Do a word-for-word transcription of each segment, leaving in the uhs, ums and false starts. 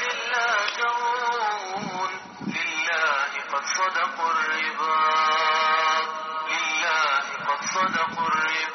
اللاجون لله قد صدقوا الرباط، لله قد صدقوا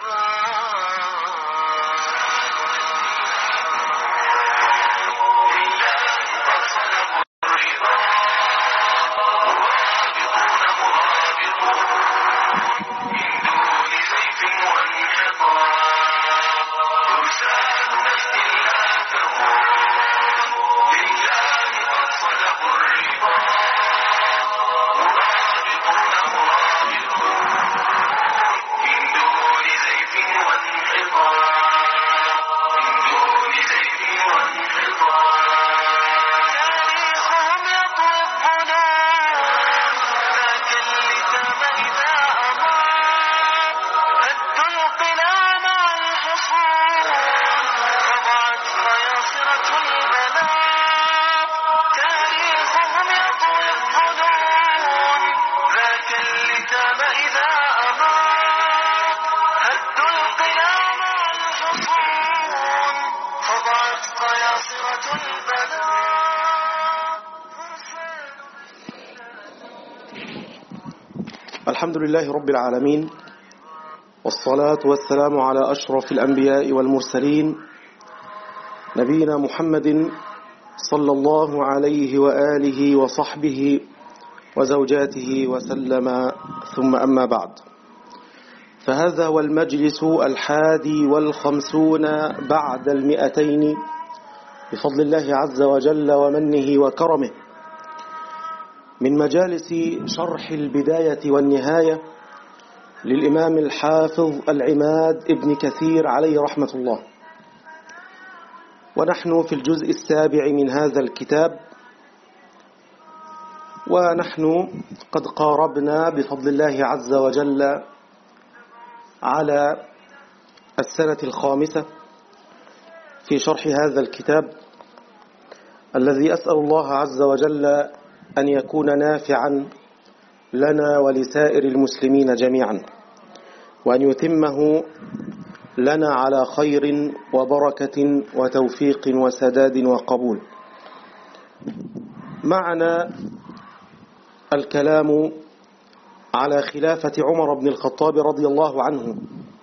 الحمد لله رب العالمين، والصلاة والسلام على أشرف الأنبياء والمرسلين نبينا محمد صلى الله عليه وآله وصحبه وزوجاته وسلم، ثم أما بعد، فهذا هو المجلس الحادي والخمسون بعد المئتين بفضل الله عز وجل ومنه وكرمه من مجالس شرح البداية والنهاية للإمام الحافظ العماد ابن كثير عليه رحمة الله. ونحن في الجزء السابع من هذا الكتاب، ونحن قد قاربنا بفضل الله عز وجل على السنة الخامسة في شرح هذا الكتاب الذي أسأل الله عز وجل أن يكون نافعا لنا ولسائر المسلمين جميعا، وأن يتمه لنا على خير وبركة وتوفيق وسداد وقبول. معنا الكلام على خلافة عمر بن الخطاب رضي الله عنه،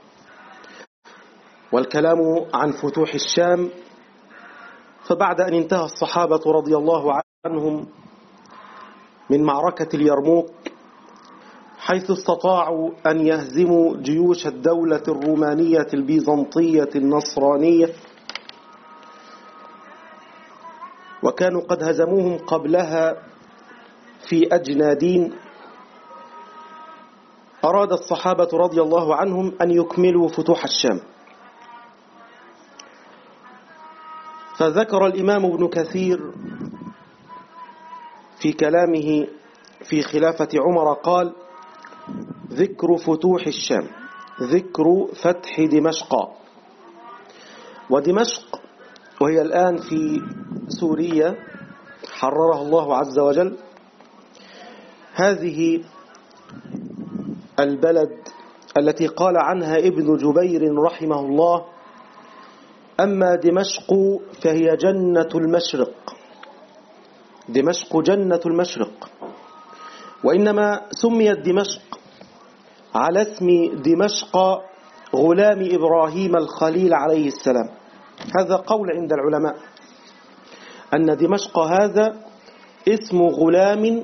والكلام عن فتوح الشام. فبعد أن انتهى الصحابة رضي الله عنهم من معركة اليرموك، حيث استطاعوا أن يهزموا جيوش الدولة الرومانية البيزنطية النصرانية، وكانوا قد هزموهم قبلها في أجنادين، أراد الصحابة رضي الله عنهم أن يكملوا فتوح الشام. فذكر الإمام ابن كثير في كلامه في خلافة عمر قال: ذكر فتوح الشام، ذكر فتح دمشق. ودمشق وهي الآن في سوريا حررها الله عز وجل، هذه البلد التي قال عنها ابن جبير رحمه الله: أما دمشق فهي جنة المشرق، دمشق جنة المشرق. وإنما سميت دمشق على اسم دمشق غلام إبراهيم الخليل عليه السلام. هذا قول عند العلماء أن دمشق هذا اسم غلام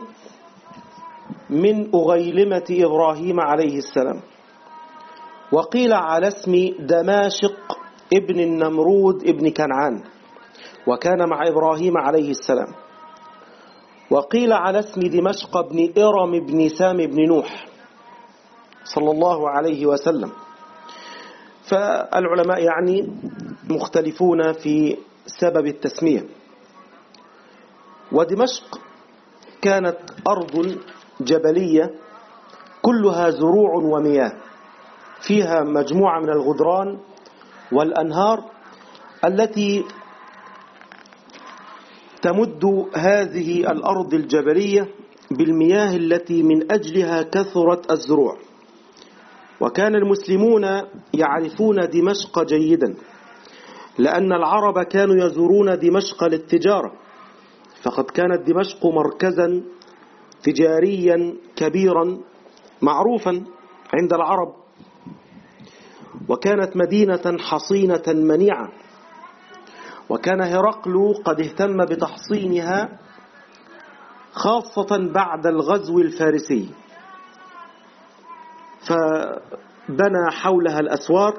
من أغيلمة إبراهيم عليه السلام. وقيل على اسم دماشق ابن النمرود ابن كنعان، وكان مع إبراهيم عليه السلام. وقيل على اسم دمشق ابن إرم ابن سام ابن نوح صلى الله عليه وسلم. فالعلماء يعني مختلفون في سبب التسمية. ودمشق كانت أرض جبلية كلها زروع ومياه، فيها مجموعة من الغدران والأنهار التي تمد هذه الأرض الجبلية بالمياه التي من أجلها كثرت الزروع. وكان المسلمون يعرفون دمشق جيدا، لأن العرب كانوا يزورون دمشق للتجارة، فقد كانت دمشق مركزا تجاريا كبيرا معروفا عند العرب، وكانت مدينة حصينة منيعة، وكان هرقل قد اهتم بتحصينها خاصة بعد الغزو الفارسي، فبنى حولها الأسوار،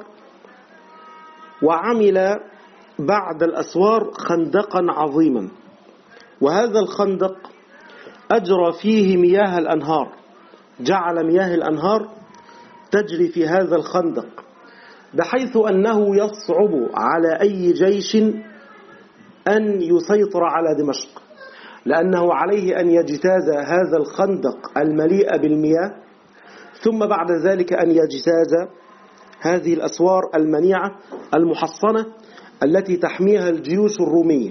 وعمل بعد الأسوار خندقا عظيما، وهذا الخندق أجرى فيه مياه الأنهار، جعل مياه الأنهار تجري في هذا الخندق، بحيث أنه يصعب على أي جيش أن يسيطر على دمشق، لأنه عليه أن يجتاز هذا الخندق المليء بالمياه، ثم بعد ذلك أن يجتاز هذه الأسوار المنيعة المحصنة التي تحميها الجيوش الرومية.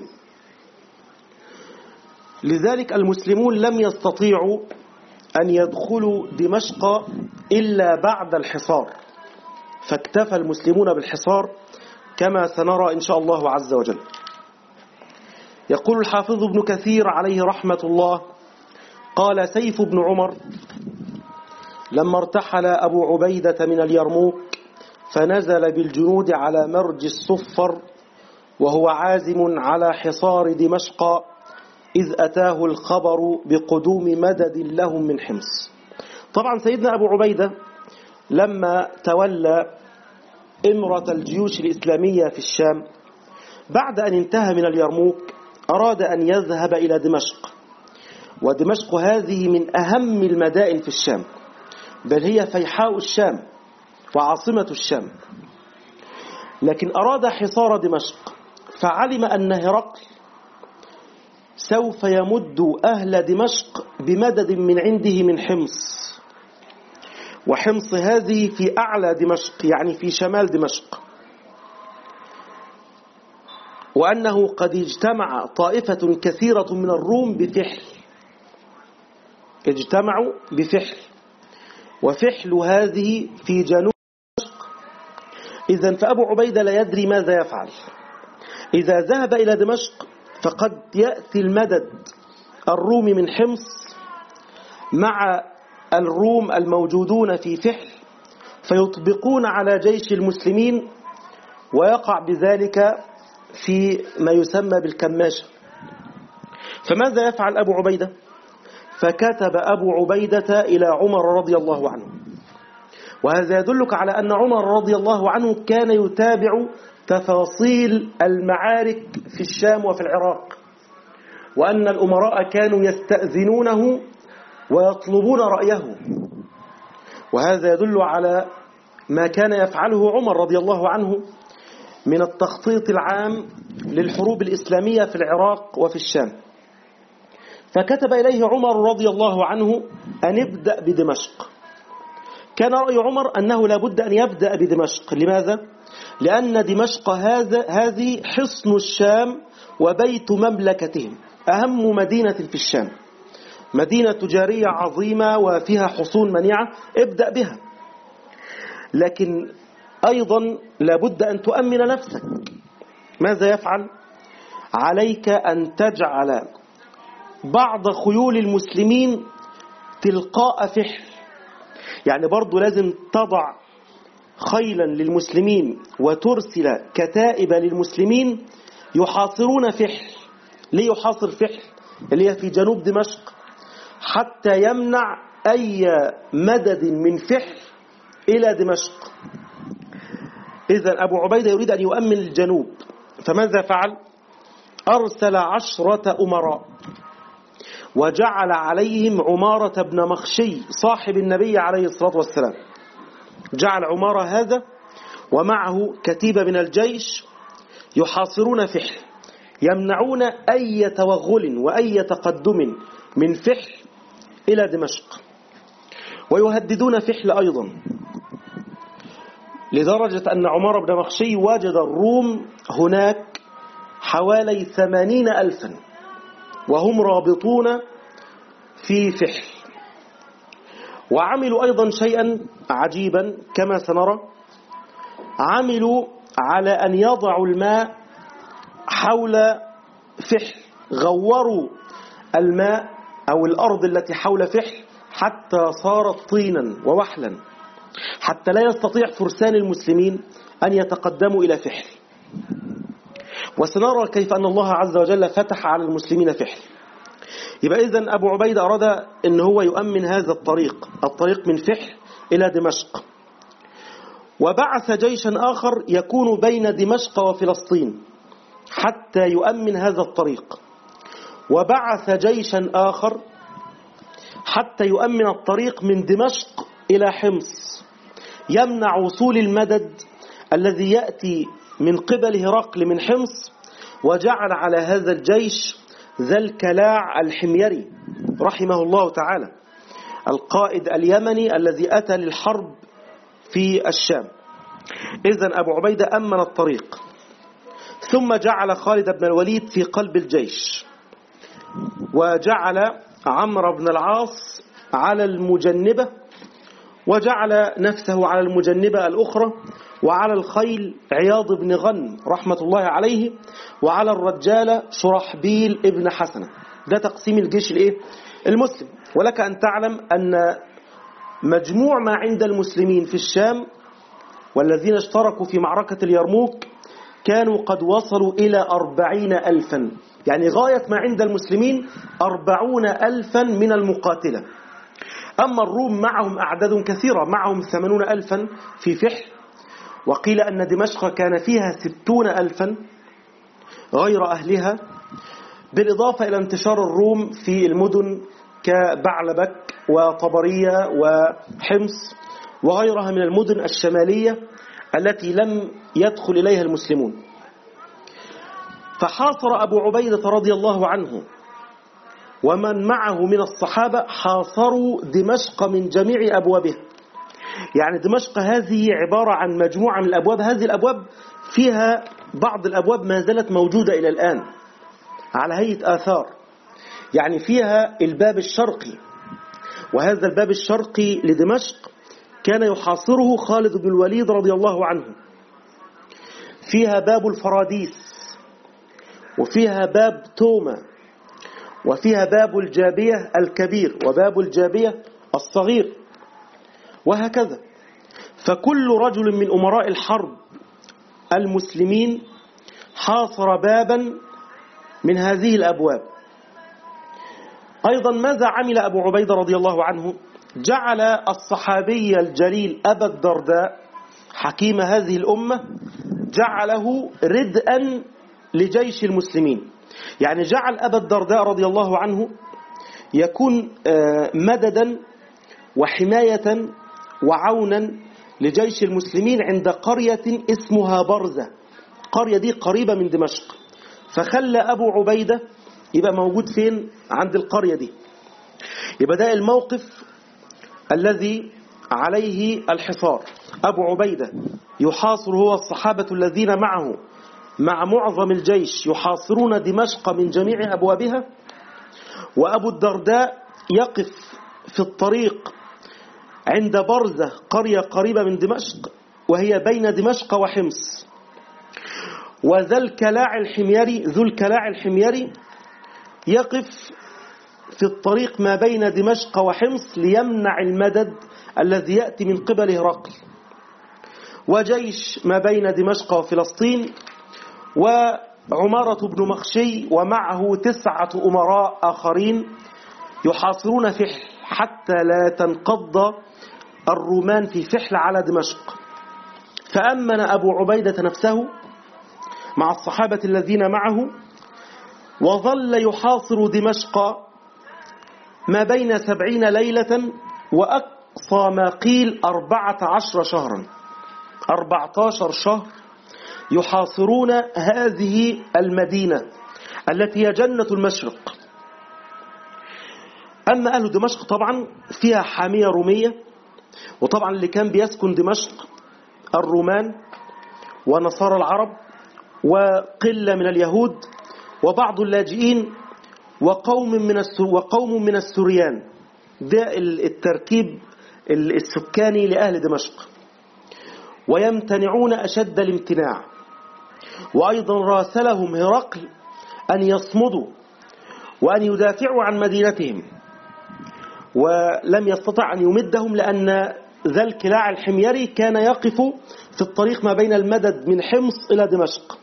لذلك المسلمون لم يستطيعوا أن يدخلوا دمشق إلا بعد الحصار، فاكتفى المسلمون بالحصار كما سنرى إن شاء الله عز وجل. يقول الحافظ ابن كثير عليه رحمة الله: قال سيف بن عمر: لما ارتحل أبو عبيدة من اليرموك فنزل بالجنود على مرج الصفر وهو عازم على حصار دمشق، إذ أتاه الخبر بقدوم مدد لهم من حمص. طبعا سيدنا أبو عبيدة لما تولى إمرة الجيوش الإسلامية في الشام بعد أن انتهى من اليرموك أراد أن يذهب إلى دمشق، ودمشق هذه من أهم المدائن في الشام، بل هي فيحاء الشام وعاصمة الشام، لكن أراد حصار دمشق، فعلم أن هرقل سوف يمد أهل دمشق بمدد من عنده من حمص، وحمص هذه في أعلى دمشق يعني في شمال دمشق، وأنه قد اجتمع طائفة كثيرة من الروم بفحل، اجتمعوا بفحل، وفحل هذه في جنوب دمشق. إذن فأبو عبيدة لا يدري ماذا يفعل. إذا ذهب إلى دمشق فقد يأتي المدد الرومي من حمص مع الروم الموجودون في فحل، فيطبقون على جيش المسلمين، ويقع بذلك في ما يسمى بالكماشة. فماذا يفعل أبو عبيدة؟ فكتب أبو عبيدة إلى عمر رضي الله عنه، وهذا يدلك على أن عمر رضي الله عنه كان يتابع تفاصيل المعارك في الشام وفي العراق، وأن الأمراء كانوا يستأذنونه ويطلبون رأيه، وهذا يدل على ما كان يفعله عمر رضي الله عنه من التخطيط العام للحروب الإسلامية في العراق وفي الشام. فكتب إليه عمر رضي الله عنه أن يبدأ بدمشق. كان رأي عمر أنه لا بد أن يبدأ بدمشق. لماذا؟ لأن دمشق هذا هذه حصن الشام وبيت مملكتهم، أهم مدينة في الشام، مدينة تجارية عظيمة وفيها حصون منيعة، ابدأ بها. لكن أيضا لابد أن تؤمن نفسك. ماذا يفعل؟ عليك أن تجعل بعض خيول المسلمين تلقاء فحل، يعني برضو لازم تضع خيلا للمسلمين وترسل كتائب للمسلمين يحاصرون فحل. ليه يحاصر فحل اللي هي في جنوب دمشق؟ حتى يمنع أي مدد من فحل إلى دمشق. إذن أبو عبيدة يريد أن يؤمن الجنوب، فماذا فعل؟ أرسل عشرة أمراء وجعل عليهم عمارة بن مخشي صاحب النبي عليه الصلاة والسلام، جعل عمارة هذا ومعه كتيبة من الجيش يحاصرون فحل، يمنعون أي توغل وأي تقدم من فحل إلى دمشق، ويهددون فحل أيضا، لدرجة أن عمار بن مخشي وجد الروم هناك حوالي ثمانين ألفا وهم رابطون في فحل. وعملوا أيضا شيئا عجيبا كما سنرى، عملوا على أن يضعوا الماء حول فحل غوروا الماء أو الأرض التي حول فحل حتى صارت طينا ووحلا، حتى لا يستطيع فرسان المسلمين أن يتقدموا إلى فحل. وسنرى كيف أن الله عز وجل فتح على المسلمين فحل. يبقى إذن أبو عبيدة أراد أن هو يؤمن هذا الطريق، الطريق من فحل إلى دمشق، وبعث جيشا آخر يكون بين دمشق وفلسطين حتى يؤمن هذا الطريق، وبعث جيشا آخر حتى يؤمن الطريق من دمشق إلى حمص، يمنع وصول المدد الذي يأتي من قبل هرقل من حمص. وجعل على هذا الجيش ذا الكلاع الحميري رحمه الله تعالى، القائد اليمني الذي أتى للحرب في الشام. إذن أبو عبيدة أمن الطريق، ثم جعل خالد بن الوليد في قلب الجيش، وجعل عمرو بن العاص على المجنبة، وجعل نفسه على المجنبة الأخرى، وعلى الخيل عياض بن غنم رحمة الله عليه، وعلى الرجال شرحبيل ابن حسنة. ده تقسيم الجيش الايه المسلم. ولك أن تعلم أن مجموع ما عند المسلمين في الشام والذين اشتركوا في معركة اليرموك كانوا قد وصلوا إلى أربعين ألفا، يعني غاية ما عند المسلمين أربعون ألفا من المقاتلة. أما الروم معهم أعداد كثيرة، معهم ثمانون ألفا في فحل، وقيل أن دمشق كان فيها ستون ألفا غير أهلها، بالإضافة إلى انتشار الروم في المدن كبعلبك وطبرية وحمص وغيرها من المدن الشمالية التي لم يدخل إليها المسلمون. فحاصر أبو عبيدة رضي الله عنه ومن معه من الصحابة حاصروا دمشق من جميع أبوابها. يعني دمشق هذه عبارة عن مجموعة من الأبواب، هذه الأبواب فيها بعض الأبواب ما زالت موجودة إلى الآن على هيئة آثار. يعني فيها الباب الشرقي، وهذا الباب الشرقي لدمشق كان يحاصره خالد بن الوليد رضي الله عنه. فيها باب الفراديس، وفيها باب توما، وفيها باب الجابية الكبير وباب الجابية الصغير، وهكذا. فكل رجل من أمراء الحرب المسلمين حاصر بابا من هذه الأبواب. أيضا ماذا عمل أبو عبيدة رضي الله عنه؟ جعل الصحابي الجليل أبا الدرداء حكيم هذه الأمة جعله ردءا لجيش المسلمين. يعني جعل أبا الدرداء رضي الله عنه يكون مددا وحماية وعونا لجيش المسلمين عند قرية اسمها برزة. قرية دي قريبة من دمشق، فخلى أبو عبيدة يبقى موجود فين؟ عند القرية دي. يبقى ده الموقف الذي عليه الحصار. أبو عبيدة يحاصر هو الصحابة الذين معه مع معظم الجيش يحاصرون دمشق من جميع أبوابها، وأبو الدرداء يقف في الطريق عند برزة قرية قريبة من دمشق وهي بين دمشق وحمص. وذا الكلاع الحميري ذو الكلاع الحميري يقف في الطريق ما بين دمشق وحمص ليمنع المدد الذي يأتي من قبل هرقل. وجيش ما بين دمشق وفلسطين، وعمارة بن مخشي ومعه تسعة أمراء آخرين يحاصرون فحل حتى لا تنقض الرومان في فحل على دمشق. فأمن أبو عبيدة نفسه مع الصحابة الذين معه، وظل يحاصر دمشق ما بين سبعين ليلة وأقصى ما قيل أربعة عشر شهرا، أربعة عشر شهر يحاصرون هذه المدينة التي هي جنة المشرق. أما أهل دمشق طبعا فيها حامية رومية، وطبعا اللي كان بيسكن دمشق الرومان ونصارى العرب وقلة من اليهود وبعض اللاجئين وقوم من وقوم من السوريان. ده التركيب السكاني لأهل دمشق، ويمتنعون أشد الامتناع. وأيضا راسلهم هرقل أن يصمدوا وأن يدافعوا عن مدينتهم، ولم يستطع أن يمدهم لأن ذا الكلاع الحميري كان يقف في الطريق ما بين المدد من حمص إلى دمشق.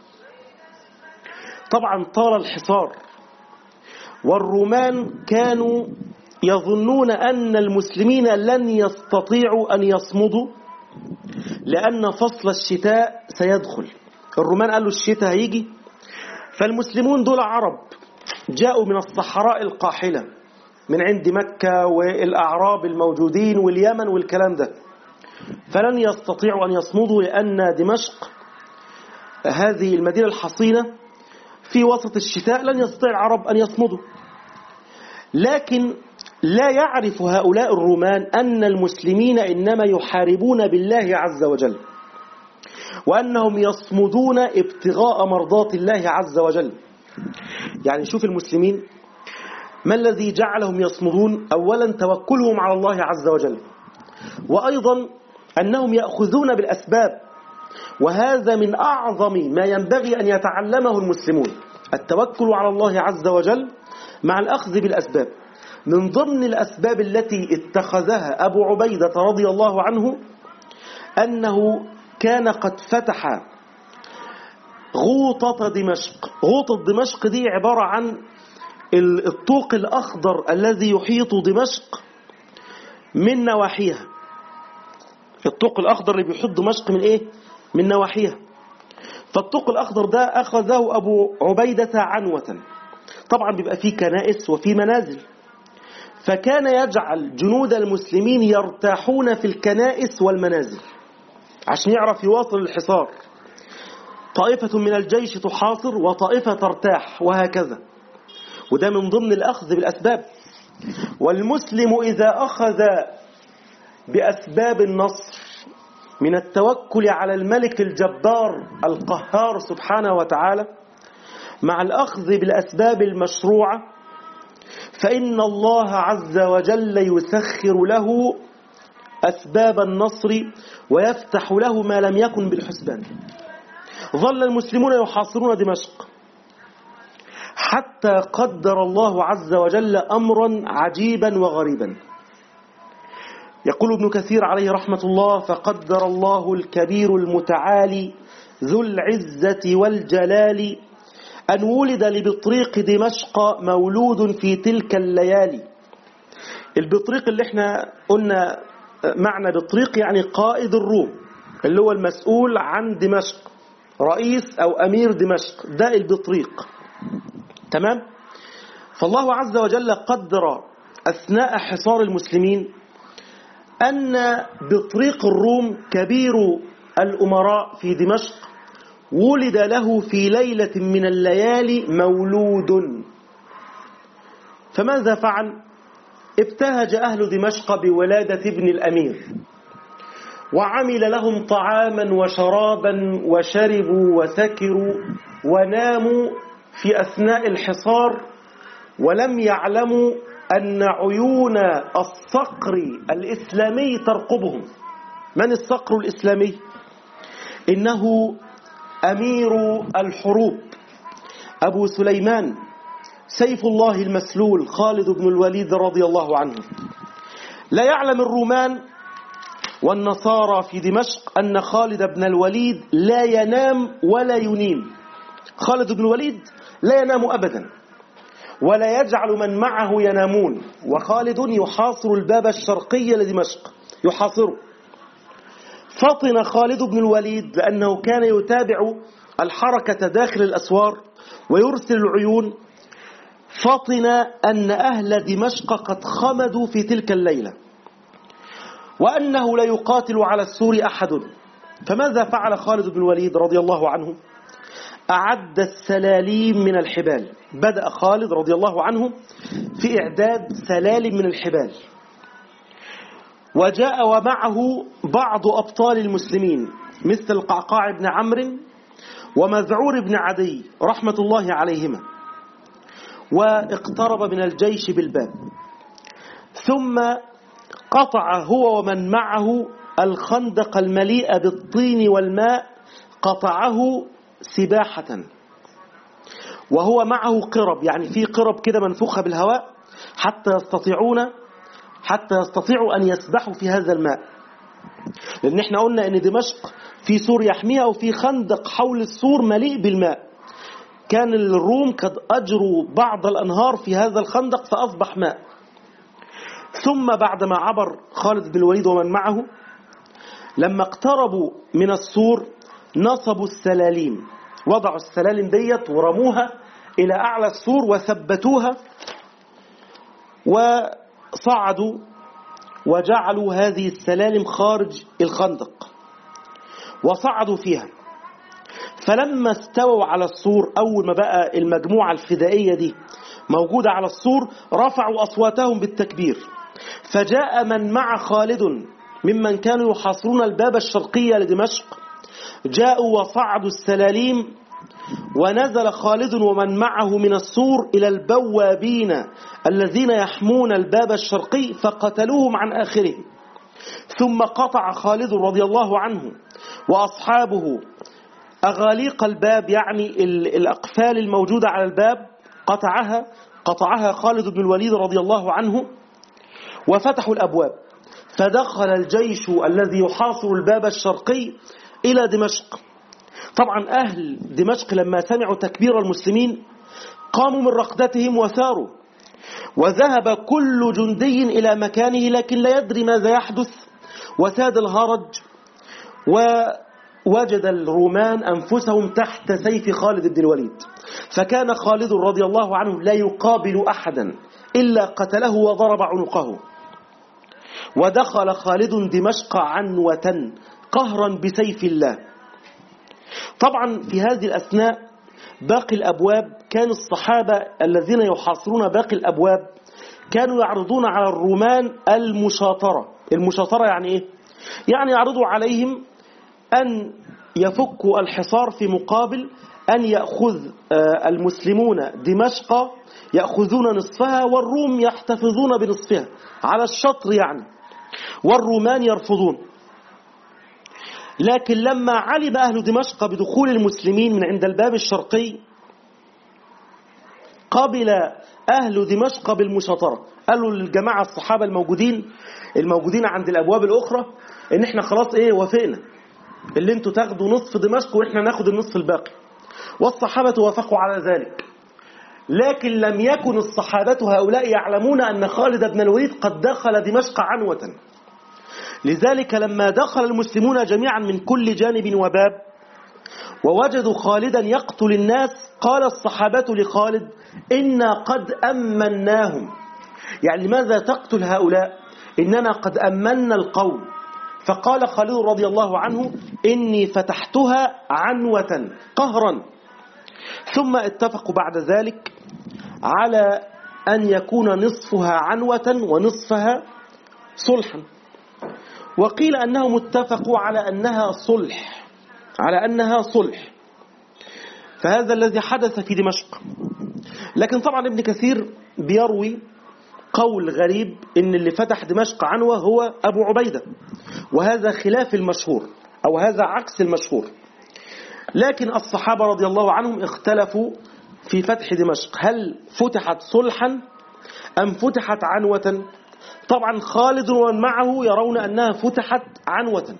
طبعا طال الحصار، والرومان كانوا يظنون أن المسلمين لن يستطيعوا أن يصمدوا لأن فصل الشتاء سيدخل. الرومان قالوا الشتاء هيجي، فالمسلمون دول عرب جاءوا من الصحراء القاحلة من عند مكة والأعراب الموجودين واليمن والكلام ده، فلن يستطيعوا أن يصمدوا لأن دمشق هذه المدينة الحصينة في وسط الشتاء، لن يستطيع العرب أن يصمدوا. لكن لا يعرف هؤلاء الرومان أن المسلمين إنما يحاربون بالله عز وجل، وأنهم يصمدون ابتغاء مرضات الله عز وجل. يعني شوف المسلمين ما الذي جعلهم يصمدون؟ أولا توكلهم على الله عز وجل، وأيضا أنهم يأخذون بالأسباب، وهذا من أعظم ما ينبغي أن يتعلمه المسلمون، التوكل على الله عز وجل مع الأخذ بالأسباب. من ضمن الأسباب التي اتخذها أبو عبيدة رضي الله عنه أنه كان قد فتح غوطة دمشق. غوطة دمشق دي عبارة عن الطوق الأخضر الذي يحيط دمشق من نواحيها. الطوق الأخضر اللي بيحيط دمشق من إيه؟ من نواحيها. فالطوق الأخضر ده أخذه أبو عبيدة عنوة، طبعا بيبقى فيه كنائس وفيه منازل، فكان يجعل جنود المسلمين يرتاحون في الكنائس والمنازل عشان يعرف يواصل الحصار. طائفة من الجيش تحاصر وطائفة ترتاح وهكذا، وده من ضمن الأخذ بالأسباب. والمسلم إذا أخذ بأسباب النصر من التوكل على الملك الجبار القهار سبحانه وتعالى مع الأخذ بالأسباب المشروعة، فإن الله عز وجل يسخر له أسباب النصر ويفتح له ما لم يكن بالحسبان. ظل المسلمون يحاصرون دمشق حتى قدر الله عز وجل أمرا عجيبا وغريبا. يقول ابن كثير عليه رحمة الله: فقدر الله الكبير المتعالي ذو العزة والجلال أن ولد لبطريق دمشق مولود في تلك الليالي. البطريق اللي احنا قلنا معنى بطريق يعني قائد الروم، اللي هو المسؤول عن دمشق، رئيس أو أمير دمشق، ده البطريق. تمام؟ فالله عز وجل قدر أثناء حصار المسلمين أن بطريق الروم كبير الأمراء في دمشق ولد له في ليلة من الليالي مولود. فماذا فعل؟ ابتهج أهل دمشق بولادة ابن الأمير، وعمل لهم طعاما وشرابا وشربوا وسكروا وناموا في أثناء الحصار، ولم يعلموا أن عيون الصقر الإسلامي ترقبهم. من الصقر الإسلامي؟ إنه أمير الحروب أبو سليمان سيف الله المسلول خالد بن الوليد رضي الله عنه. لا يعلم الرومان والنصارى في دمشق أن خالد بن الوليد لا ينام ولا ينيم. خالد بن الوليد لا ينام أبدا ولا يجعل من معه ينامون، وخالد يحاصر الباب الشرقي لدمشق، يحاصره. فطن خالد بن الوليد لأنه كان يتابع الحركة داخل الأسوار ويرسل العيون، فطن أن أهل دمشق قد خمدوا في تلك الليلة وأنه لا يقاتل على السور أحد. فماذا فعل خالد بن الوليد رضي الله عنه؟ أعد السلاليم من الحبال. بدأ خالد رضي الله عنه في إعداد سلالم من الحبال، وجاء ومعه بعض أبطال المسلمين مثل القعقاع بن عمرو ومذعور بن عدي رحمة الله عليهما، واقترب من الجيش بالباب، ثم قطع هو ومن معه الخندق المليء بالطين والماء، قطعه سباحة، وهو معه قرب، يعني في قرب كده منفوخة بالهواء حتى يستطيعون حتى يستطيعوا أن يسبحوا في هذا الماء. لأن احنا قلنا أن دمشق في سور يحميها وفي خندق حول السور مليء بالماء. كان الروم قد أجروا بعض الأنهار في هذا الخندق فأصبح ماء. ثم بعدما عبر خالد بن الوليد ومن معه، لما اقتربوا من السور نصبوا السلاليم، وضعوا السلالم ديت ورموها إلى أعلى السور وثبتوها وصعدوا وجعلوا هذه السلالم خارج الخندق وصعدوا فيها. فلما استووا على السور، أول ما بقى المجموعة الفدائية دي موجودة على السور، رفعوا أصواتهم بالتكبير. فجاء من مع خالد ممن كانوا يحاصرون الباب الشرقي لدمشق، جاءوا وصعدوا السلاليم، ونزل خالد ومن معه من السور إلى البوابين الذين يحمون الباب الشرقي فقتلوهم عن آخرهم. ثم قطع خالد رضي الله عنه وأصحابه أغاليق الباب، يعني الأقفال الموجودة على الباب قطعها قطعها خالد بن الوليد رضي الله عنه، وفتحوا الأبواب. فدخل الجيش الذي يحاصر الباب الشرقي إلى دمشق. طبعا أهل دمشق لما سمعوا تكبير المسلمين قاموا من رقدتهم وساروا، وذهب كل جندي إلى مكانه لكن لا يدري ماذا يحدث، وساد الهرج، ووجد الرومان أنفسهم تحت سيف خالد بن الوليد. فكان خالد رضي الله عنه لا يقابل أحدا إلا قتله وضرب عنقه. ودخل خالد دمشق عنوة قهرا بسيف الله. طبعا في هذه الأثناء باقي الأبواب، كان الصحابة الذين يحاصرون باقي الأبواب كانوا يعرضون على الرومان المشاطرة. المشاطرة يعني إيه؟ يعني يعرضوا عليهم أن يفكوا الحصار في مقابل أن يأخذ المسلمون دمشق، يأخذون نصفها والروم يحتفظون بنصفها على الشطر يعني، والرومان يرفضون. لكن لما علم أهل دمشق بدخول المسلمين من عند الباب الشرقي، قبل أهل دمشق بالمشاطرة. قالوا للجماعة الصحابة الموجودين الموجودين عند الأبواب الأخرى إن إحنا خلاص إيه وافقنا، اللي انتوا تاخدوا نصف دمشق وإحنا ناخد النصف الباقي. والصحابة وافقوا على ذلك. لكن لم يكن الصحابة هؤلاء يعلمون أن خالد بن الوليد قد دخل دمشق عنوة. لذلك لما دخل المسلمون جميعا من كل جانب وباب ووجدوا خالدا يقتل الناس، قال الصحابة لخالد: إنا قد أمناهم. يعني لماذا تقتل هؤلاء؟ إننا قد أمنا القوم. فقال خالد رضي الله عنه: إني فتحتها عنوة قهرا. ثم اتفقوا بعد ذلك على أن يكون نصفها عنوة ونصفها صلحا. وقيل أنهم اتفقوا على أنها صلح على أنها صلح فهذا الذي حدث في دمشق. لكن طبعا ابن كثير بيروي قول غريب إن اللي فتح دمشق عنوة هو أبو عبيدة، وهذا خلاف المشهور أو هذا عكس المشهور. لكن الصحابة رضي الله عنهم اختلفوا في فتح دمشق، هل فتحت صلحا أم فتحت عنوة؟ طبعا خالد ومن معه يرون أنها فتحت عنوة،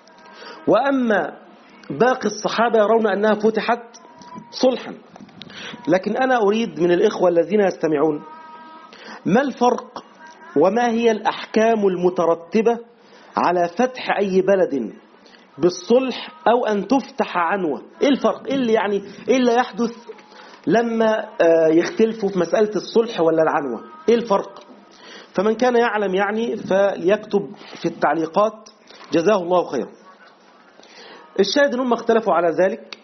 وأما باقي الصحابة يرون أنها فتحت صلحا. لكن أنا أريد من الإخوة الذين يستمعون، ما الفرق وما هي الأحكام المترتبة على فتح أي بلد بالصلح أو أن تفتح عنوة؟ إيه الفرق؟ إيه اللي يعني إيه اللي يحدث لما يختلفوا في مسألة الصلح ولا العنوة؟ إيه الفرق؟ فمن كان يعلم يعني فليكتب في التعليقات جزاه الله خيرا. الشاهد أنهم اختلفوا على ذلك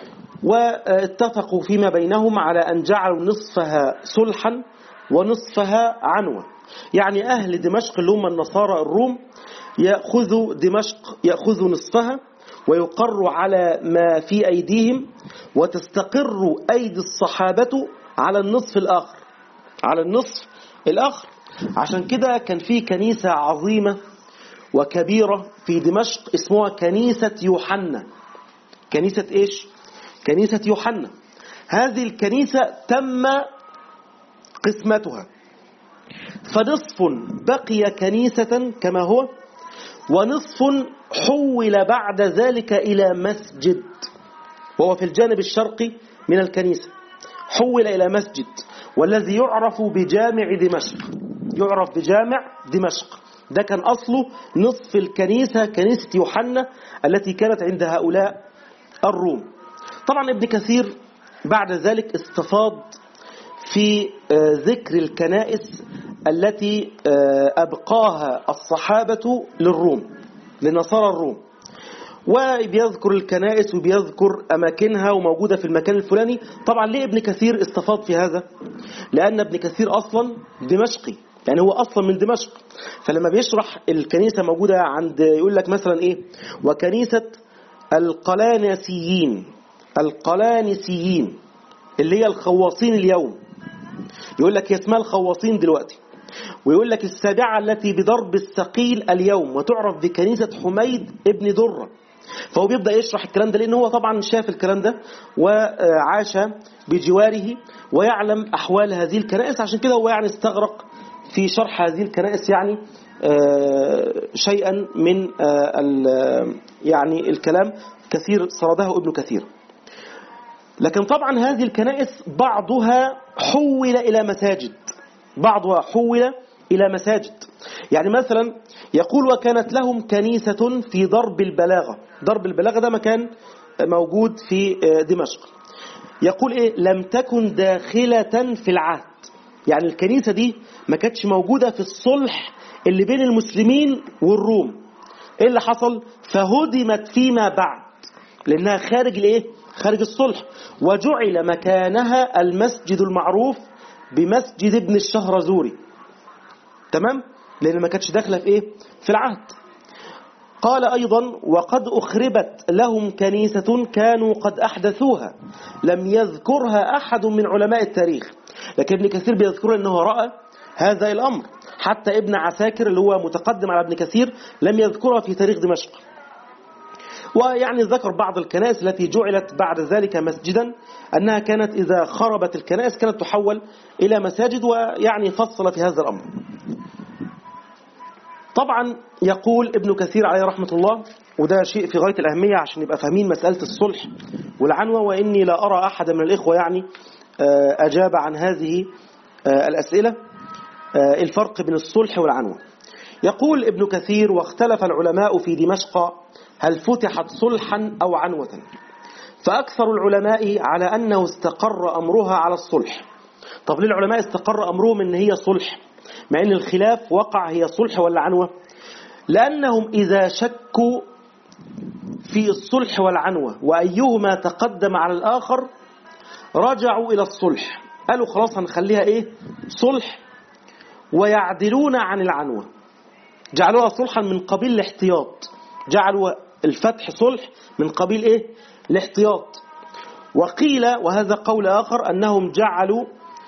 واتفقوا فيما بينهم على أن جعلوا نصفها صلحا ونصفها عنوة. يعني أهل دمشق اللي هم النصارى الروم يأخذوا دمشق يأخذوا نصفها ويقر على ما في أيديهم، وتستقر أيدي الصحابة على النصف الآخر على النصف الآخر عشان كده كان في كنيسة عظيمة وكبيرة في دمشق اسمها كنيسة يوحنا. كنيسة إيش؟ كنيسة يوحنا. هذه الكنيسة تم قسمتها، فنصف بقي كنيسة كما هو، ونصف حول بعد ذلك إلى مسجد، وهو في الجانب الشرقي من الكنيسة، حول إلى مسجد، والذي يعرف بجامع دمشق، يعرف بجامع دمشق. ده كان أصله نصف الكنيسة، كنيسة يوحنا التي كانت عند هؤلاء الروم. طبعا ابن كثير بعد ذلك استفاض في ذكر الكنائس التي أبقاها الصحابة للروم، لنصارى الروم، وبيذكر الكنائس وبيذكر أماكنها وموجودة في المكان الفلاني. طبعا ليه ابن كثير استفاض في هذا؟ لأن ابن كثير أصلا دمشقي، يعني هو أصلا من دمشق، فلما بيشرح الكنيسة موجودة عند، يقول لك مثلا إيه، وكنيسة القلانسيين، القلانسيين اللي هي الخواصين اليوم، يقول لك اسمها الخواصين دلوقتي، ويقول لك السابعة التي بضرب الثقيل اليوم، وتعرف بكنيسة حميد ابن درة. فهو بيبدأ يشرح الكلام ده لأنه هو طبعا شاف الكلام ده وعاش بجواره ويعلم أحوال هذه الكنائس، عشان كده هو يعني استغرق في شرح هذه الكنائس يعني شيئا من يعني الكلام كثير سرده ابن كثير. لكن طبعا هذه الكنائس بعضها حول إلى مساجد، بعضها حول إلى مساجد. يعني مثلا يقول وكانت لهم كنيسة في درب البلاغة. درب البلاغة ده مكان موجود في دمشق. يقول إيه؟ لم تكن داخلة في العهد، يعني الكنيسة دي ما كانتش موجودة في الصلح اللي بين المسلمين والروم. إيه اللي حصل؟ فهدمت فيما بعد لأنها خارج الإيه؟ خارج الصلح، وجعل مكانها المسجد المعروف بمسجد ابن الشهرزوري. تمام؟ لأن ما كانتش داخلة في إيه؟ في العهد. قال أيضا وقد أخربت لهم كنيسة كانوا قد أحدثوها لم يذكرها أحد من علماء التاريخ. لكن ابن كثير بيذكر أنه رأى هذا الأمر، حتى ابن عساكر اللي هو متقدم على ابن كثير لم يذكرها في تاريخ دمشق. ويعني ذكر بعض الكنائس التي جعلت بعد ذلك مسجدا أنها كانت إذا خربت الكنائس كانت تحول إلى مساجد، ويعني فصل في هذا الأمر. طبعا يقول ابن كثير عليه رحمة الله، وده شيء في غاية الأهمية عشان يبقى فاهمين مسألة الصلح والعنوة، وإني لا أرى أحد من الإخوة يعني أجاب عن هذه الأسئلة، الفرق بين الصلح والعنوة. يقول ابن كثير واختلف العلماء في دمشق هل فتحت صلحا أو عنوة، فأكثر العلماء على أنه استقر أمرها على الصلح. طب ليه العلماء استقر أمرهم أن هي صلح مع أن الخلاف وقع هي صلح ولا عنوة؟ لأنهم إذا شكوا في الصلح والعنوة وأيهما تقدم على الآخر رجعوا إلى الصلح، قالوا خلاص هنخليها إيه؟ صلح، ويعدلون عن العنوة، جعلوها صلحا من قبيل الاحتياط، جعلوا الفتح صلح من قبيل إيه؟ الاحتياط. وقيل وهذا قول آخر أنهم جعلوا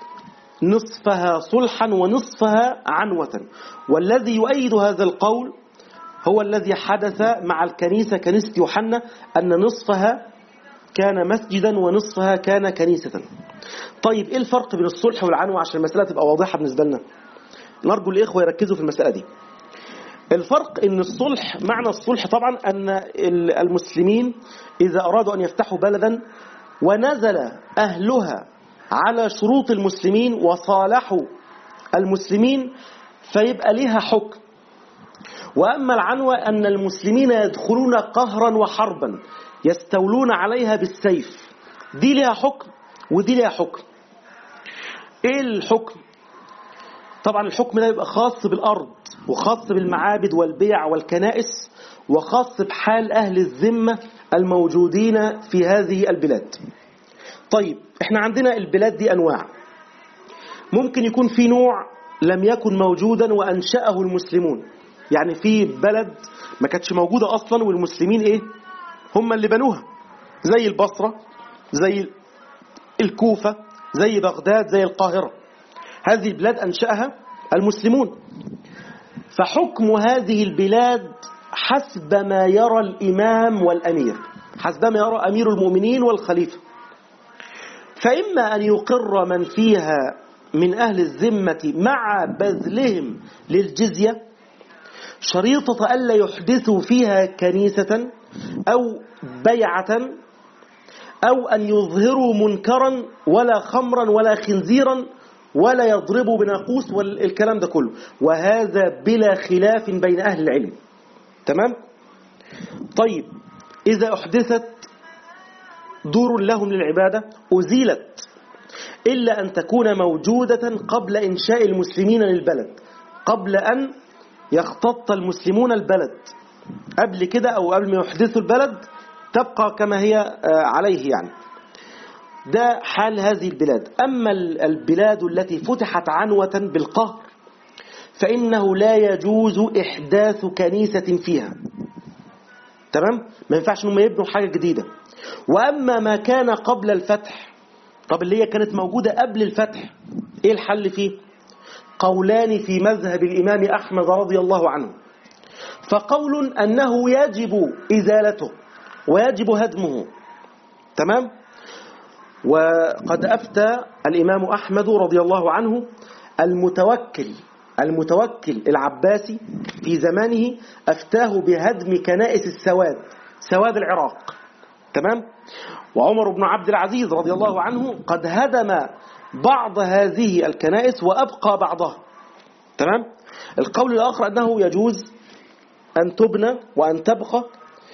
نصفها صلحا ونصفها عنوة، والذي يؤيد هذا القول هو الذي حدث مع الكنيسة كنيسة يوحنا، أن نصفها كان مسجدا ونصفها كان كنيسة. طيب إيه الفرق بين الصلح والعنوة عشان المسألة تبقى واضحة بالنسبة لنا؟ نرجو الإخوة يركزوا في المسألة دي. الفرق إن الصلح، معنى الصلح طبعا أن المسلمين إذا أرادوا أن يفتحوا بلدا ونزل أهلها على شروط المسلمين وصالحوا المسلمين فيبقى لها حكم. وأما العنوة أن المسلمين يدخلون قهرا وحربا يستولون عليها بالسيف، دي لها حكم ودي لها حكم. إيه الحكم؟ طبعا الحكم ده يبقى خاص بالأرض وخاص بالمعابد والبيع والكنائس وخاص بحال أهل الذمة الموجودين في هذه البلاد. طيب احنا عندنا البلاد دي أنواع، ممكن يكون في نوع لم يكن موجودا وأنشأه المسلمون، يعني في بلد ما كانتش موجودة أصلا والمسلمين إيه هم اللي بنوها، زي البصرة، زي الكوفة، زي بغداد، زي القاهرة. هذه البلاد أنشأها المسلمون، فحكم هذه البلاد حسب ما يرى الإمام والأمير، حسب ما يرى أمير المؤمنين والخليفة. فإما أن يقر من فيها من أهل الذمة مع بذلهم للجزية شريطة ألا يحدثوا فيها كنيسة أو بيعة أو أن يظهروا منكرا ولا خمرا ولا خنزيرا ولا يضربوا بناقوس والكلام ده كله، وهذا بلا خلاف بين أهل العلم. تمام؟ طيب إذا أحدثت دور لهم للعبادة أزيلت إلا أن تكون موجودة قبل إنشاء المسلمين للبلد، قبل أن يختط المسلمون البلد، قبل كده أو قبل ما يحدثوا البلد تبقى كما هي عليه يعني. ده حال هذه البلاد. أما البلاد التي فتحت عنوة بالقهر فإنه لا يجوز إحداث كنيسة فيها. تمام؟ ما ينفعش أنهم يبنوا حاجة جديدة. وأما ما كان قبل الفتح، طب اللي هي كانت موجودة قبل الفتح، إيه الحل فيه؟ قولان في مذهب الإمام أحمد رضي الله عنه. فقول أنه يجب إزالته ويجب هدمه. تمام؟ وقد أفتى الإمام أحمد رضي الله عنه المتوكل المتوكل العباسي في زمانه، أفتاه بهدم كنائس السواد، سواد العراق. تمام؟ وعمر بن عبد العزيز رضي الله عنه قد هدم بعض هذه الكنائس وأبقى بعضها. تمام؟ القول الآخر أنه يجوز أن تبنى وأن تبقى،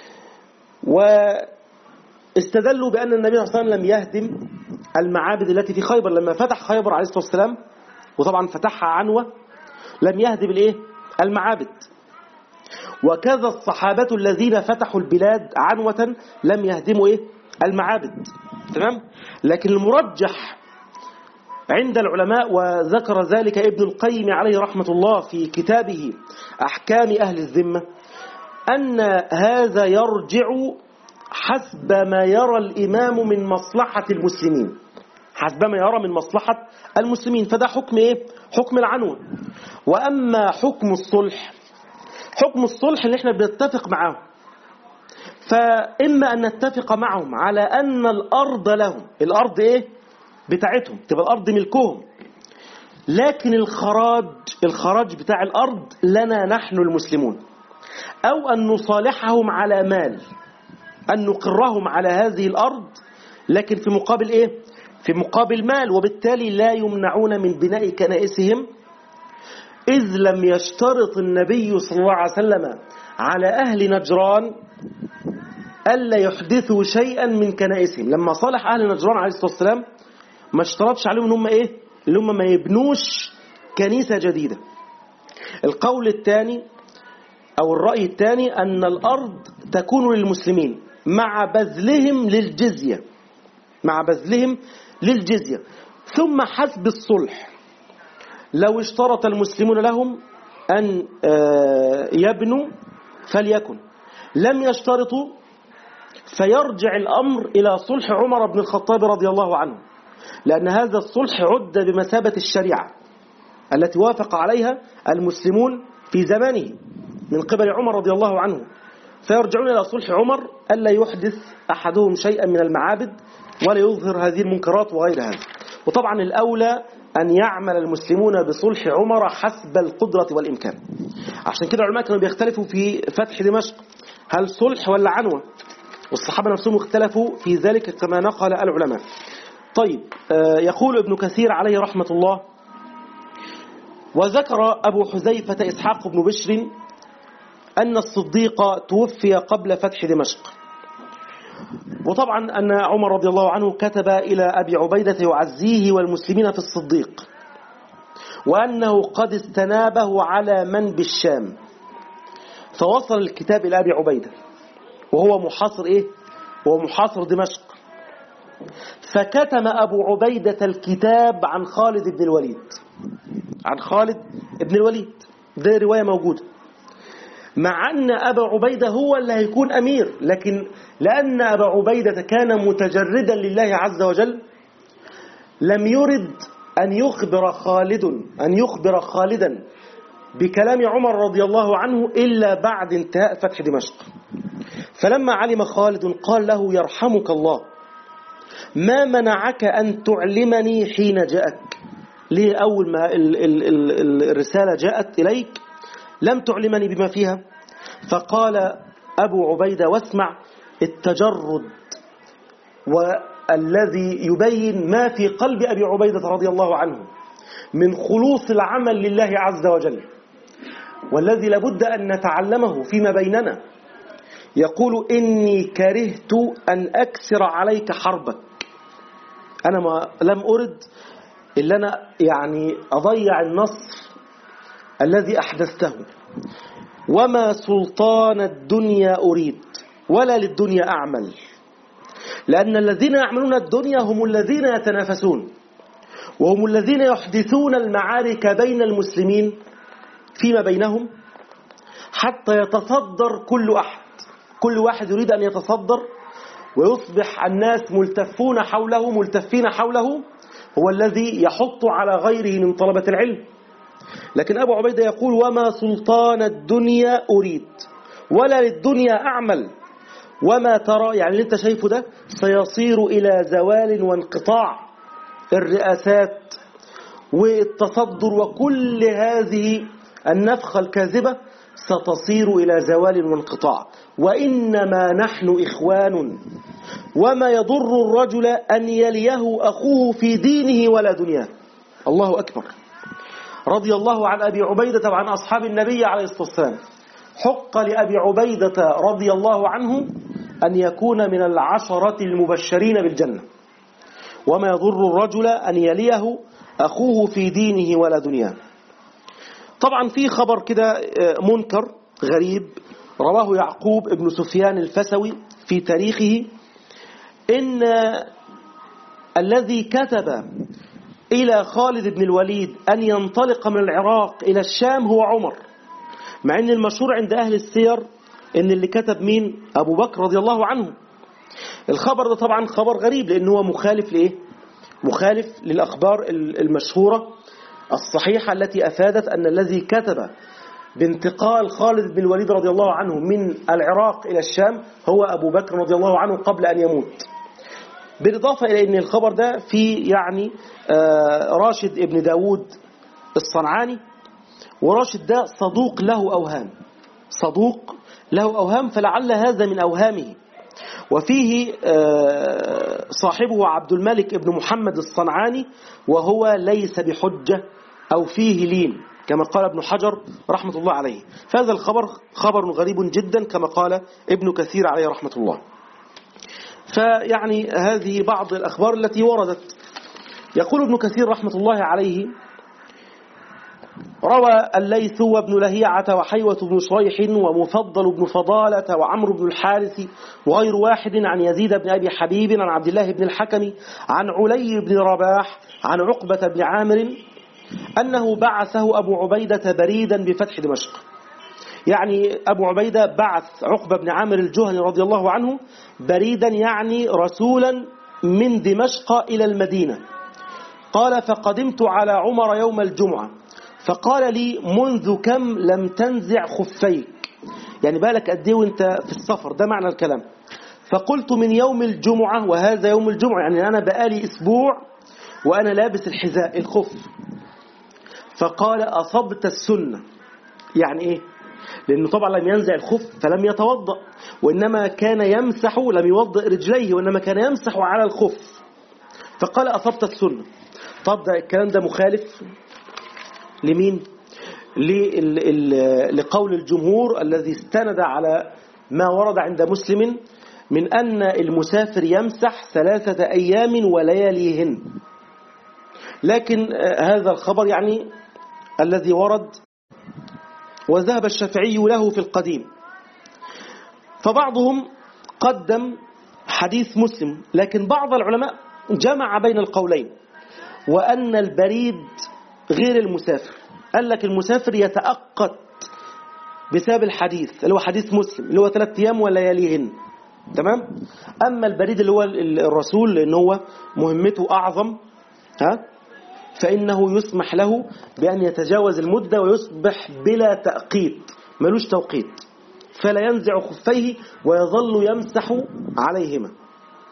واستدلوا بأن النبي صلى الله عليه وسلم لم يهدم المعابد التي في خيبر لما فتح خيبر عليه الصلاة والسلام، وطبعا فتحها عنوة، لم يهدم الإيه؟ المعابد. وكذا الصحابة الذين فتحوا البلاد عنوة لم يهدموا إيه؟ المعابد. تمام؟ لكن المرجح عند العلماء، وذكر ذلك ابن القيم عليه رحمة الله في كتابه أحكام أهل الذمة، أن هذا يرجع حسب ما يرى الإمام من مصلحة المسلمين، حسب ما يرى من مصلحة المسلمين. فده حكم إيه؟ حكم العنوة. وأما حكم الصلح، حكم الصلح اللي احنا بنتفق معهم، فإما أن نتفق معهم على أن الأرض لهم، الأرض إيه؟ بتاعتهم، تبقى الأرض ملكهم، لكن الخراج الخراج بتاع الأرض لنا نحن المسلمون، أو أن نصالحهم على مال، أن نقرهم على هذه الأرض لكن في مقابل إيه؟ في مقابل مال، وبالتالي لا يمنعون من بناء كنائسهم، إذ لم يشترط النبي صلى الله عليه وسلم على أهل نجران ألا يحدثوا شيئا من كنائسهم. لما صالح أهل نجران عليه الصلاة والسلام ما اشترطش عليهم ان هم ايه؟ اللي هم ما يبنوش كنيسة جديدة. القول الثاني او الرأي الثاني ان الارض تكون للمسلمين مع بذلهم للجزية، مع بذلهم للجزية، ثم حسب الصلح لو اشترط المسلمون لهم ان يبنوا فليكن، لم يشترطوا فيرجع الامر الى صلح عمر بن الخطاب رضي الله عنه، لأن هذا الصلح عد بمثابة الشريعة التي وافق عليها المسلمون في زمانه من قبل عمر رضي الله عنه، فيرجعون إلى صلح عمر ألا يحدث أحدهم شيئا من المعابد ولا يظهر هذه المنكرات وغير هذا. وطبعا الأولى أن يعمل المسلمون بصلح عمر حسب القدرة والإمكان. عشان كده العلماء كانوا بيختلفوا في فتح دمشق، هل صلح ولا عنوة؟ والصحابة نفسهم اختلفوا في ذلك كما نقل العلماء. طيب، يقول ابن كثير عليه رحمة الله: وذكر أبو حذيفة إسحاق بن بشر أن الصديق توفي قبل فتح دمشق، وطبعا أن عمر رضي الله عنه كتب إلى أبي عبيدة يعزيه والمسلمين في الصديق، وأنه قد استنابه على من بالشام، فوصل الكتاب إلى أبي عبيدة وهو محاصر إيه؟ وهو محاصر دمشق، فكتم أبو عبيدة الكتاب عن خالد بن الوليد، عن خالد بن الوليد. ده رواية موجودة، مع أن أبا عبيدة هو اللي هيكون أمير، لكن لأن أبا عبيدة كان متجردا لله عز وجل لم يرد أن يخبر خالد أن يخبر خالدا بكلام عمر رضي الله عنه إلا بعد انتهاء فتح دمشق. فلما علم خالد قال له: يرحمك الله، ما منعك أن تعلمني حين جاءك؟ ليه أول ما ال ال ال الرسالة جاءت إليك لم تعلمني بما فيها؟ فقال أبو عبيدة، واسمع التجرد والذي يبين ما في قلب أبي عبيدة رضي الله عنه من خلوص العمل لله عز وجل، والذي لابد أن نتعلمه فيما بيننا. يقول: إني كرهت أن أكسر عليك حربك. أنا ما لم أرد إلا أنا يعني أضيع النصر الذي أحدثته. وما سلطان الدنيا أريد ولا للدنيا أعمل، لأن الذين يعملون الدنيا هم الذين يتنافسون، وهم الذين يحدثون المعارك بين المسلمين فيما بينهم حتى يتصدر كل أحد. كل واحد يريد أن يتصدر ويصبح الناس ملتفون حوله ملتفين حوله، هو الذي يحط على غيره من طلبة العلم. لكن أبو عبيدة يقول: وما سلطان الدنيا أريد ولا للدنيا أعمل. وما ترى، يعني اللي انت شايفه ده سيصير إلى زوال وانقطاع، الرئاسات والتصدر وكل هذه النفخة الكاذبة ستصير إلى زوال وانقطاع، وإنما نحن إخوان، وما يضر الرجل أن يليه أخوه في دينه ولا دنياه. الله أكبر. رضي الله عن أبي عبيدة وعن أصحاب النبي عليه الصلاة والسلام. حق لأبي عبيدة رضي الله عنه أن يكون من العشرة المبشرين بالجنة. وما يضر الرجل أن يليه أخوه في دينه ولا دنياه. طبعا في خبر كده منكر غريب رواه يعقوب ابن سفيان الفسوي في تاريخه، إن الذي كتب إلى خالد بن الوليد أن ينطلق من العراق إلى الشام هو عمر، مع أن المشهور عند أهل السير أن اللي كتب مين؟ أبو بكر رضي الله عنه. الخبر ده طبعا خبر غريب لأنه هو مخالف لإيه؟ مخالف للأخبار المشهورة الصحيحة التي أفادت أن الذي كتب بانتقال خالد بن الوليد رضي الله عنه من العراق إلى الشام هو أبو بكر رضي الله عنه قبل أن يموت. بالإضافة إلى أن الخبر ده في يعني راشد ابن داود الصنعاني، وراشد ده صدوق له أوهام، صدوق له أوهام، فلعل هذا من أوهامه. وفيه صاحبه عبد الملك ابن محمد الصنعاني، وهو ليس بحجة أو فيه لين كما قال ابن حجر رحمة الله عليه. فهذا الخبر خبر غريب جدا كما قال ابن كثير عليه رحمة الله. فيعني هذه بعض الأخبار التي وردت. يقول ابن كثير رحمة الله عليه: روى الليث وابن لهيعة وحيوة بن شريح ومفضل بن فضالة وعمرو بن الحارث وغير واحد عن يزيد بن أبي حبيب عن عبد الله بن الحكم عن علي بن رباح عن عقبة بن عامر أنه بعثه أبو عبيدة بريدا بفتح دمشق. يعني أبو عبيدة بعث عقبة بن عامر الجهني رضي الله عنه بريدا، يعني رسولا من دمشق إلى المدينة. قال: فقدمت على عمر يوم الجمعة فقال لي: منذ كم لم تنزع خفيك؟ يعني بالك قد ايه وانت في السفر، ده معنى الكلام. فقلت: من يوم الجمعة، وهذا يوم الجمعة، يعني أنا بقالي أسبوع وأنا لابس الحذاء الخف. فقال: أصبت السنة. يعني إيه؟ لأنه طبعا لم ينزع الخف فلم يتوضأ، وإنما كان يمسح، لم يوضأ رجليه وإنما كان يمسح على الخف. فقال: أصبت السنة. طب ده الكلام ده مخالف لمين؟ لقول الجمهور الذي استند على ما ورد عند مسلم من أن المسافر يمسح ثلاثة أيام ولياليهن. لكن هذا الخبر يعني الذي ورد وذهب الشافعي له في القديم. فبعضهم قدم حديث مسلم، لكن بعض العلماء جمع بين القولين، وأن البريد غير المسافر. قال لك المسافر يتأقت بسبب الحديث اللي هو حديث مسلم اللي هو ثلاثة أيام ولياليهن، تمام. أما البريد اللي هو الرسول لأنه هو مهمته أعظم، ها، فإنه يسمح له بأن يتجاوز المدة ويصبح بلا تأقيت، ملوش توقيت، فلا ينزع خفيه ويظل يمسح عليهما.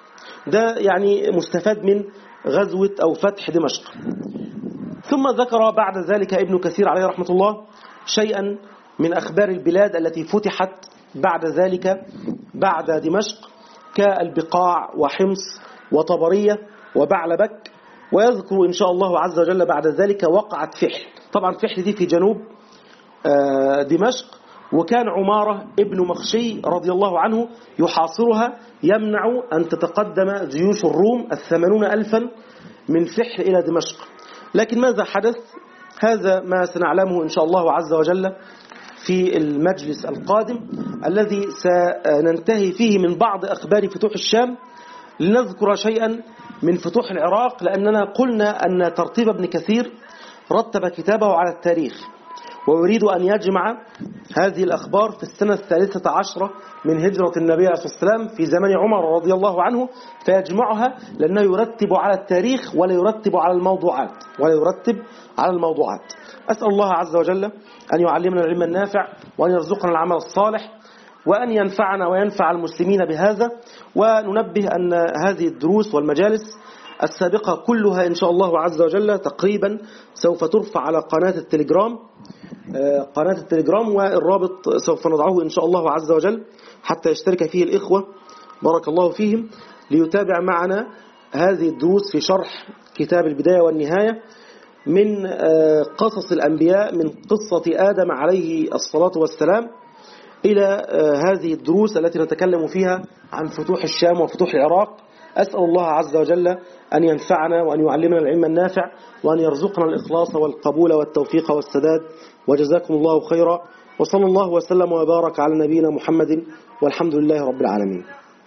ده يعني مستفاد من غزوة أو فتح دمشق. ثم ذكر بعد ذلك ابن كثير عليه رحمة الله شيئا من أخبار البلاد التي فتحت بعد ذلك بعد دمشق كالبقاع وحمص وطبرية وبعلبك، ويذكر إن شاء الله عز وجل بعد ذلك وقعت فحل. طبعا فحل دي في جنوب دمشق، وكان عمارة ابن مخشي رضي الله عنه يحاصرها يمنع أن تتقدم جيوش الروم الثمانون ألفا من فحل إلى دمشق. لكن ماذا حدث؟ هذا ما سنعلمه إن شاء الله عز وجل في المجلس القادم الذي سننتهي فيه من بعض أخبار فتوح الشام، لنذكر شيئا من فتوح العراق، لأننا قلنا أن ترتيب ابن كثير رتب كتابه على التاريخ، ويريد أن يجمع هذه الأخبار في السنة الثالثة عشرة من هجرة النبي عليه الصلاة والسلام في زمن عمر رضي الله عنه، فيجمعها لأنه يرتب على التاريخ ولا يرتب على الموضوعات ولا يرتب على الموضوعات. أسأل الله عز وجل أن يعلمنا العلم النافع، وأن يرزقنا العمل الصالح، وأن ينفعنا وينفع المسلمين بهذا. وننبه أن هذه الدروس والمجالس السابقة كلها إن شاء الله عز وجل تقريبا سوف ترفع على قناة التليجرام قناة التليجرام والرابط سوف نضعه إن شاء الله عز وجل حتى يشترك فيه الإخوة بارك الله فيهم، ليتابع معنا هذه الدروس في شرح كتاب البداية والنهاية من قصص الأنبياء، من قصة آدم عليه الصلاة والسلام إلى هذه الدروس التي نتكلم فيها عن فتوح الشام وفتوح العراق. أسأل الله عز وجل أن ينفعنا وأن يعلمنا العلم النافع، وأن يرزقنا الإخلاص والقبول والتوفيق والسداد. وجزاكم الله خيرا، وصلى الله وسلم وبارك على نبينا محمد، والحمد لله رب العالمين.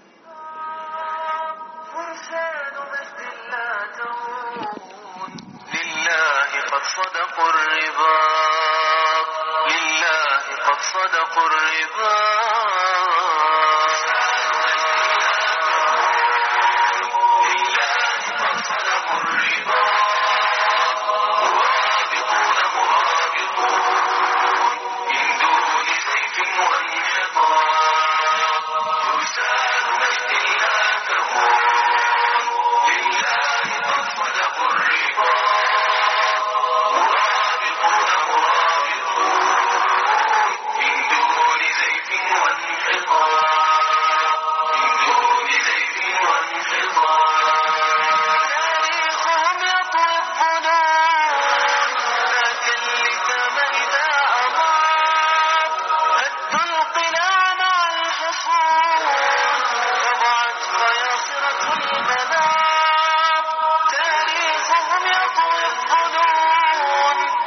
لله قد صدقوا الرباط، لله قد صدقوا الرباط.